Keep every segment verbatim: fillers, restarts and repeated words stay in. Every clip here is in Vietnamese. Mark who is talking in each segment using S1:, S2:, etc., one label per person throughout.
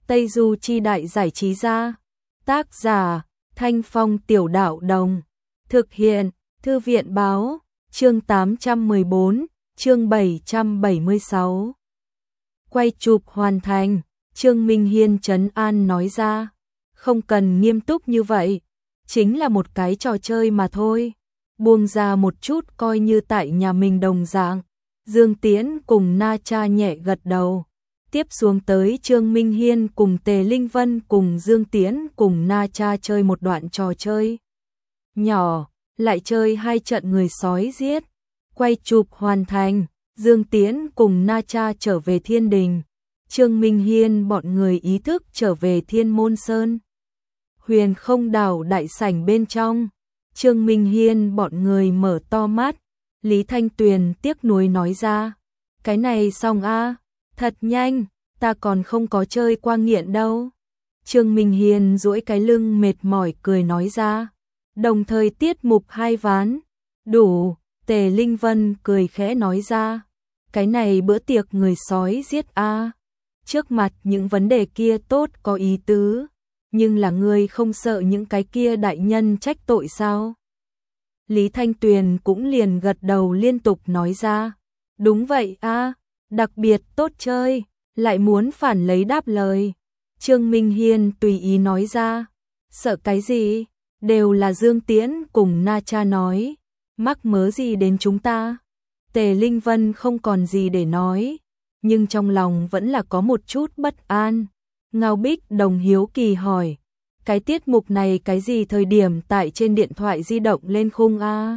S1: Tây Du Chi Đại Giải Trí Gia. Tác giả Thanh Phong Tiểu Đạo Đồng. Thực hiện Thư viện Báo. Chương tám trăm mười bốn, chương bảy trăm bảy mươi sáu. Quay chụp hoàn thành, Trương Minh Hiên trấn an nói ra. Không cần nghiêm túc như vậy, chính là một cái trò chơi mà thôi. Buông ra một chút coi như tại nhà mình đồng dạng. Dương Tiễn cùng Na Cha nhẹ gật đầu. Tiếp xuống tới Trương Minh Hiên cùng Tề Linh Vân cùng Dương Tiễn cùng Na Cha chơi một đoạn trò chơi nhỏ, lại chơi hai trận người sói giết. Quay chụp hoàn thành, Dương Tiễn cùng Na Cha trở về Thiên Đình. Trương Minh Hiên bọn người ý thức trở về Thiên Môn Sơn. Huyền Không Đảo đại sảnh bên trong, Trương Minh Hiên bọn người mở to mắt. Lý Thanh Tuyền tiếc nuối nói ra, cái này xong a, thật nhanh, ta còn không có chơi qua nghiện đâu. Trương Minh Hiên duỗi cái lưng mệt mỏi cười nói ra, đồng thời tiết mục hai ván, đủ. Tề Linh Vân cười khẽ nói ra, cái này bữa tiệc người sói giết a, trước mặt những vấn đề kia tốt có ý tứ, nhưng là ngươi không sợ những cái kia đại nhân trách tội sao? Lý Thanh Tuyền cũng liền gật đầu liên tục nói ra, đúng vậy a, đặc biệt tốt chơi, lại muốn phản lấy đáp lời. Trương Minh Hiên tùy ý nói ra, sợ cái gì, đều là Dương Tiễn cùng Na Cha nói, mắc mớ gì đến chúng ta. Tề Linh Vân không còn gì để nói, nhưng trong lòng vẫn là có một chút bất an. Ngao Bích Đồng hiếu kỳ hỏi, cái tiết mục này cái gì thời điểm tại trên điện thoại di động lên khung a?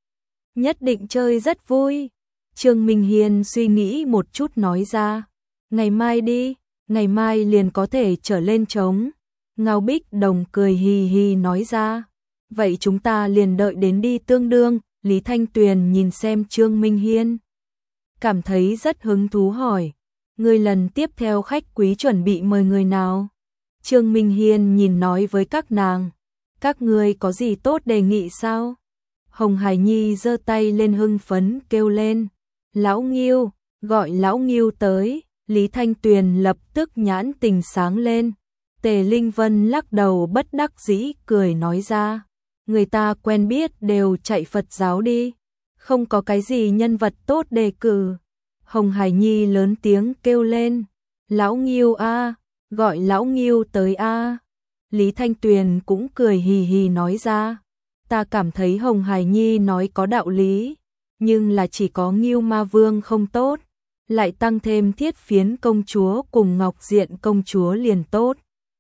S1: Nhất định chơi rất vui. Trương Minh Hiên suy nghĩ một chút nói ra, ngày mai đi, ngày mai liền có thể trở lên trống. Ngao Bích Đồng cười hì hì nói ra, vậy chúng ta liền đợi đến đi tương đương. Lý Thanh Tuyền nhìn xem Trương Minh Hiên, cảm thấy rất hứng thú hỏi, người lần tiếp theo khách quý chuẩn bị mời người nào? Trương Minh Hiên nhìn nói với các nàng, các ngươi có gì tốt đề nghị sao? Hồng Hải Nhi giơ tay lên hưng phấn kêu lên, Lão Nghiêu, gọi Lão Nghiêu tới. Lý Thanh Tuyền lập tức nhãn tình sáng lên. Tề Linh Vân lắc đầu bất đắc dĩ cười nói ra, người ta quen biết đều chạy Phật giáo đi, không có cái gì nhân vật tốt đề cử. Hồng Hải Nhi lớn tiếng kêu lên, Lão Nghiêu a, gọi Lão Nghiêu tới a. Lý Thanh Tuyền cũng cười hì hì nói ra, ta cảm thấy Hồng Hải Nhi nói có đạo lý, nhưng là chỉ có Nghiêu Ma Vương không tốt, lại tăng thêm Thiết Phiến công chúa cùng Ngọc Diện công chúa liền tốt.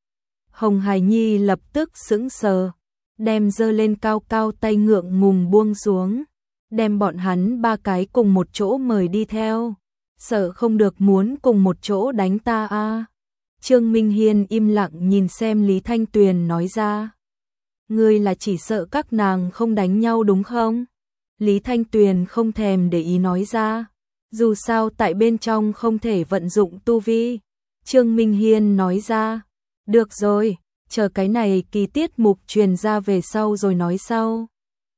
S1: Hồng Hải Nhi lập tức sững sờ, đem giơ lên cao cao tay ngượng ngùng buông xuống, đem bọn hắn ba cái cùng một chỗ mời đi theo, sợ không được muốn cùng một chỗ đánh ta a. Trương Minh Hiên im lặng nhìn xem Lý Thanh Tuyền nói ra, ngươi là chỉ sợ các nàng không đánh nhau đúng không? Lý Thanh Tuyền không thèm để ý nói ra, dù sao tại bên trong không thể vận dụng tu vi. Trương Minh Hiên nói ra, được rồi, chờ cái này kỳ tiết mục truyền ra về sau rồi nói sau.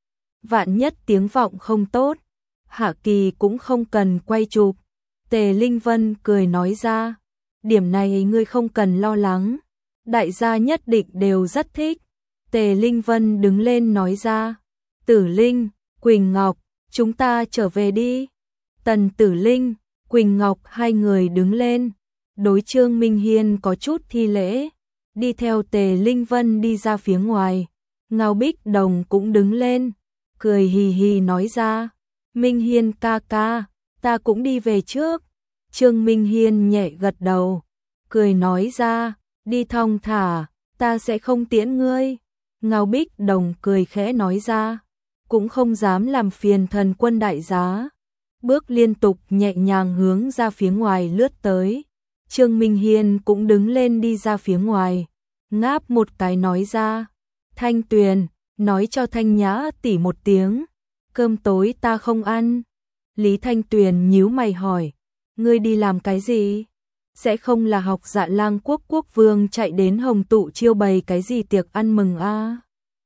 S1: Vạn nhất tiếng vọng không tốt, hạ kỳ cũng không cần quay chụp. Tề Linh Vân cười nói ra, điểm này ngươi không cần lo lắng, đại gia nhất định đều rất thích. Tề Linh Vân đứng lên nói ra, Tử Linh, Quỳnh Ngọc, chúng ta trở về đi. Tần Tử Linh, Quỳnh Ngọc hai người đứng lên, đối Trương Minh Hiên có chút thi lễ, đi theo Tề Linh Vân đi ra phía ngoài. Ngao Bích Đồng cũng đứng lên, cười hì hì nói ra, Minh Hiên ca ca, ta cũng đi về trước. Trương Minh Hiên nhẹ gật đầu, cười nói ra, đi thong thả, ta sẽ không tiễn ngươi. Ngao Bích Đồng cười khẽ nói ra, cũng không dám làm phiền thần quân đại giá, bước liên tục nhẹ nhàng hướng ra phía ngoài lướt tới. Trương Minh Hiên cũng đứng lên đi ra phía ngoài, ngáp một cái nói ra, Thanh Tuyền, nói cho Thanh Nhã tỷ một tiếng, cơm tối ta không ăn. Lý Thanh Tuyền nhíu mày hỏi, ngươi đi làm cái gì? Sẽ không là học Dạ Lang quốc quốc vương chạy đến Hồng Tụ chiêu bày cái gì tiệc ăn mừng a? À?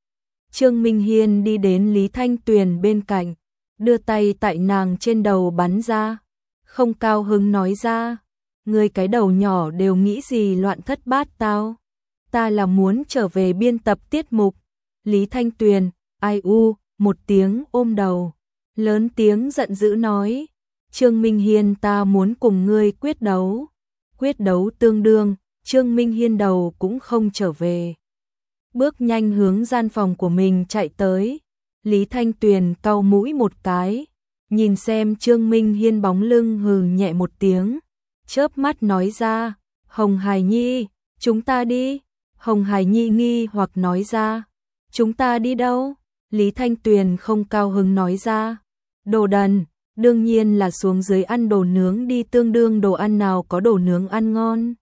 S1: Trương Minh Hiên đi đến Lý Thanh Tuyền bên cạnh, đưa tay tại nàng trên đầu bắn ra, không cao hứng nói ra, Ngươi cái đầu nhỏ đều nghĩ gì loạn thất bát tao. Ta là muốn trở về biên tập tiết mục. Lý Thanh Tuyền, ai u, một tiếng ôm đầu. Lớn tiếng giận dữ nói. Trương Minh Hiên, ta muốn cùng ngươi quyết đấu. Quyết đấu tương đương, Trương Minh Hiên đầu cũng không trở về. Bước nhanh hướng gian phòng của mình chạy tới. Lý Thanh Tuyền cau mũi một cái. Nhìn xem Trương Minh Hiên bóng lưng, hừ nhẹ một tiếng. Chớp mắt nói ra. Hồng Hải Nhi, chúng ta đi. Hồng Hải Nhi nghi hoặc nói ra. Chúng ta đi đâu? Lý Thanh Tuyền không cao hứng nói ra. Đồ đần, đương nhiên là xuống dưới ăn đồ nướng đi, tương đương đồ ăn nào có đồ nướng ăn ngon.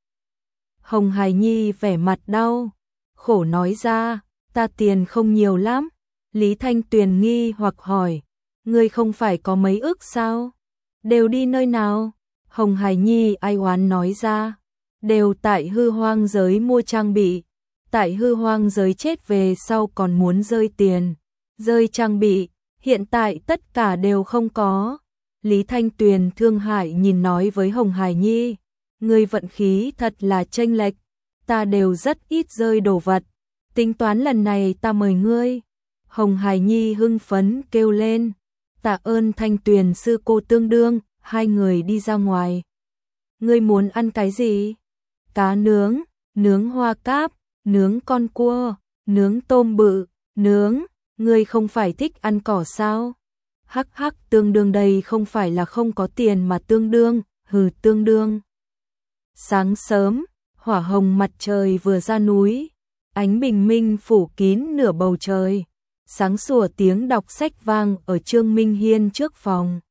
S1: Hồng Hải Nhi vẻ mặt đau, khổ nói ra, ta tiền không nhiều lắm. Lý Thanh Tuyền nghi hoặc hỏi, ngươi không phải có mấy ức sao? Đều đi nơi nào? Hồng Hải Nhi ai oán nói ra, đều tại hư hoang giới mua trang bị. Tại hư hoang giới chết về sau còn muốn rơi tiền, rơi trang bị, hiện tại tất cả đều không có. Lý Thanh Tuyền thương hại nhìn nói với Hồng Hải Nhi, ngươi vận khí thật là chênh lệch, ta đều rất ít rơi đồ vật, tính toán lần này ta mời ngươi. Hồng Hải Nhi hưng phấn kêu lên, tạ ơn Thanh Tuyền sư cô tương đương, hai người đi ra ngoài. Ngươi muốn ăn cái gì? Cá nướng, nướng hoa cáp, nướng con cua, nướng tôm bự, nướng, ngươi không phải thích ăn cỏ sao? Hắc hắc, tương đương đây không phải là không có tiền mà tương đương, hừ tương đương. Sáng sớm, hỏa hồng mặt trời vừa ra núi, ánh bình minh phủ kín nửa bầu trời, sáng sủa tiếng đọc sách vang ở Trương Minh Hiên trước phòng.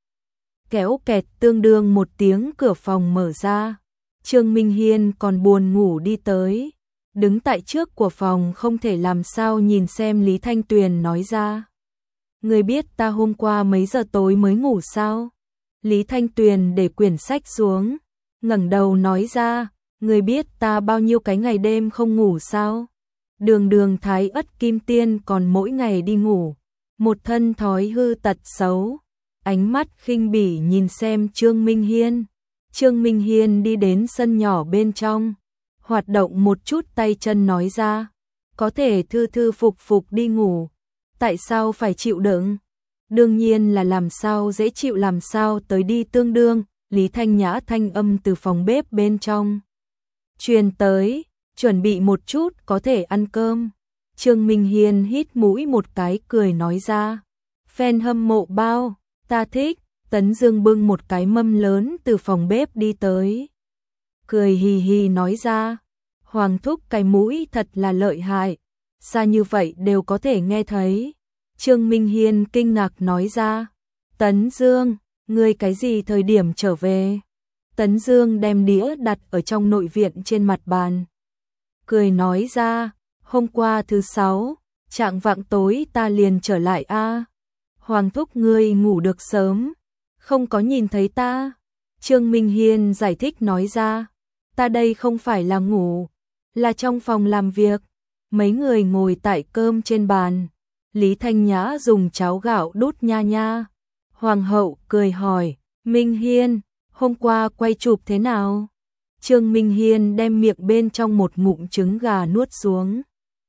S1: Kéo kẹt tương đương một tiếng cửa phòng mở ra, Trương Minh Hiên còn buồn ngủ đi tới. Đứng tại trước của phòng không thể làm sao nhìn xem Lý Thanh Tuyền nói ra. Ngươi biết ta hôm qua mấy giờ tối mới ngủ sao? Lý Thanh Tuyền để quyển sách xuống, ngẩng đầu nói ra, ngươi biết ta bao nhiêu cái ngày đêm không ngủ sao? Đường đường thái ất kim tiên còn mỗi ngày đi ngủ, một thân thói hư tật xấu. Ánh mắt khinh bỉ nhìn xem Trương Minh Hiên. Trương Minh Hiên đi đến sân nhỏ bên trong, hoạt động một chút tay chân nói ra, có thể thư thư phục phục đi ngủ, tại sao phải chịu đựng? Đương nhiên là làm sao dễ chịu làm sao tới đi tương đương. Lý Thanh Nhã thanh âm từ phòng bếp bên trong truyền tới, chuẩn bị một chút có thể ăn cơm. Trương Minh Hiên hít mũi một cái cười nói ra, fan hâm mộ bao, ta thích. Tấn Dương bưng một cái mâm lớn từ phòng bếp đi tới, cười hì hì nói ra, Hoàng thúc cái mũi thật là lợi hại, xa như vậy đều có thể nghe thấy. Trương Minh Hiên kinh ngạc nói ra, Tấn Dương, ngươi cái gì thời điểm trở về? Tấn Dương đem đĩa đặt ở trong nội viện trên mặt bàn, cười nói ra, hôm qua thứ sáu, trạng vạng tối ta liền trở lại a. Hoàng thúc ngươi ngủ được sớm, không có nhìn thấy ta. Trương Minh Hiên giải thích nói ra, ta đây không phải là ngủ, là trong phòng làm việc. Mấy người ngồi tại cơm trên bàn, Lý Thanh Nhã dùng cháo gạo đút nha nha. Hoàng hậu cười hỏi, Minh Hiên, hôm qua quay chụp thế nào? Trương Minh Hiên đem miệng bên trong một ngụm trứng gà nuốt xuống,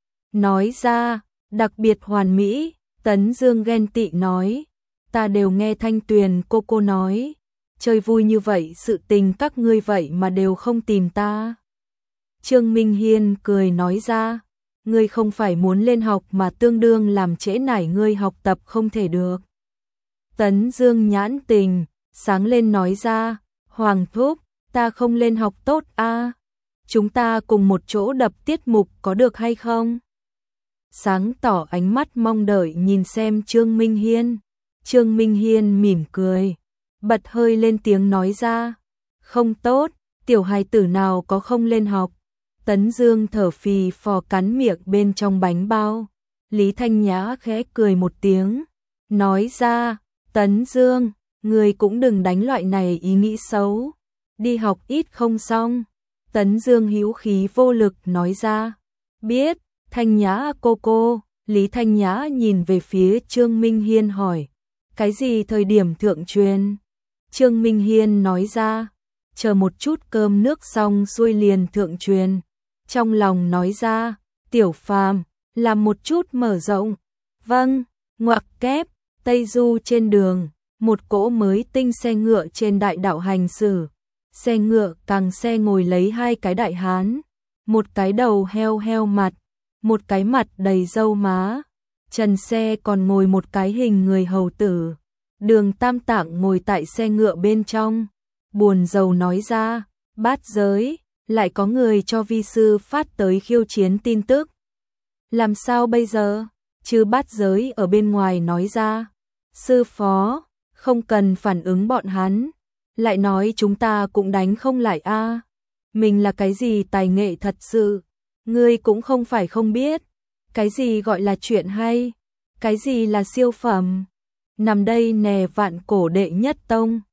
S1: nói ra, đặc biệt hoàn mỹ. Tấn Dương ghen tị nói, ta đều nghe Thanh Tuyền cô cô nói, chơi vui như vậy sự tình các ngươi vậy mà đều không tìm ta. Trương Minh Hiên cười nói ra, ngươi không phải muốn lên học mà tương đương làm trễ nải ngươi học tập không thể được. Tấn Dương nhãn tình sáng lên nói ra, Hoàng thúc, ta không lên học tốt a, chúng ta cùng một chỗ đập tiết mục có được hay không? Sáng tỏ ánh mắt mong đợi nhìn xem Trương Minh Hiên. Trương Minh Hiên mỉm cười, bật hơi lên tiếng nói ra, không tốt, tiểu hài tử nào có không lên học. Tấn Dương thở phì phò cắn miệng bên trong bánh bao. Lý Thanh Nhã khẽ cười một tiếng, nói ra, Tấn Dương, người cũng đừng đánh loại này ý nghĩ xấu, đi học ít không xong. Tấn Dương hữu khí vô lực nói ra, biết. Thanh Nhã cô cô. Lý Thanh Nhã nhìn về phía Trương Minh Hiên hỏi, cái gì thời điểm thượng truyền? Trương Minh Hiên nói ra, chờ một chút cơm nước xong xuôi liền thượng truyền. Trong lòng nói ra, Tiểu Phàm, làm một chút mở rộng. Vâng, ngoặc kép, Tây Du trên đường, một cỗ mới tinh xe ngựa trên đại đạo hành xử. Xe ngựa càng xe ngồi lấy hai cái đại hán, một cái đầu heo heo mặt, một cái mặt đầy râu má. Trần xe còn ngồi một cái hình người hầu tử. Đường Tam Tạng ngồi tại xe ngựa bên trong, buồn rầu nói ra, Bát Giới, lại có người cho vi sư phát tới khiêu chiến tin tức. Làm sao bây giờ? Chứ Bát Giới ở bên ngoài nói ra, sư phó, không cần phản ứng bọn hắn, lại nói chúng ta cũng đánh không lại a. Mình là cái gì tài nghệ thật sự, ngươi cũng không phải không biết, cái gì gọi là chuyện hay, cái gì là siêu phẩm. Nằm đây nè vạn cổ đệ nhất tông.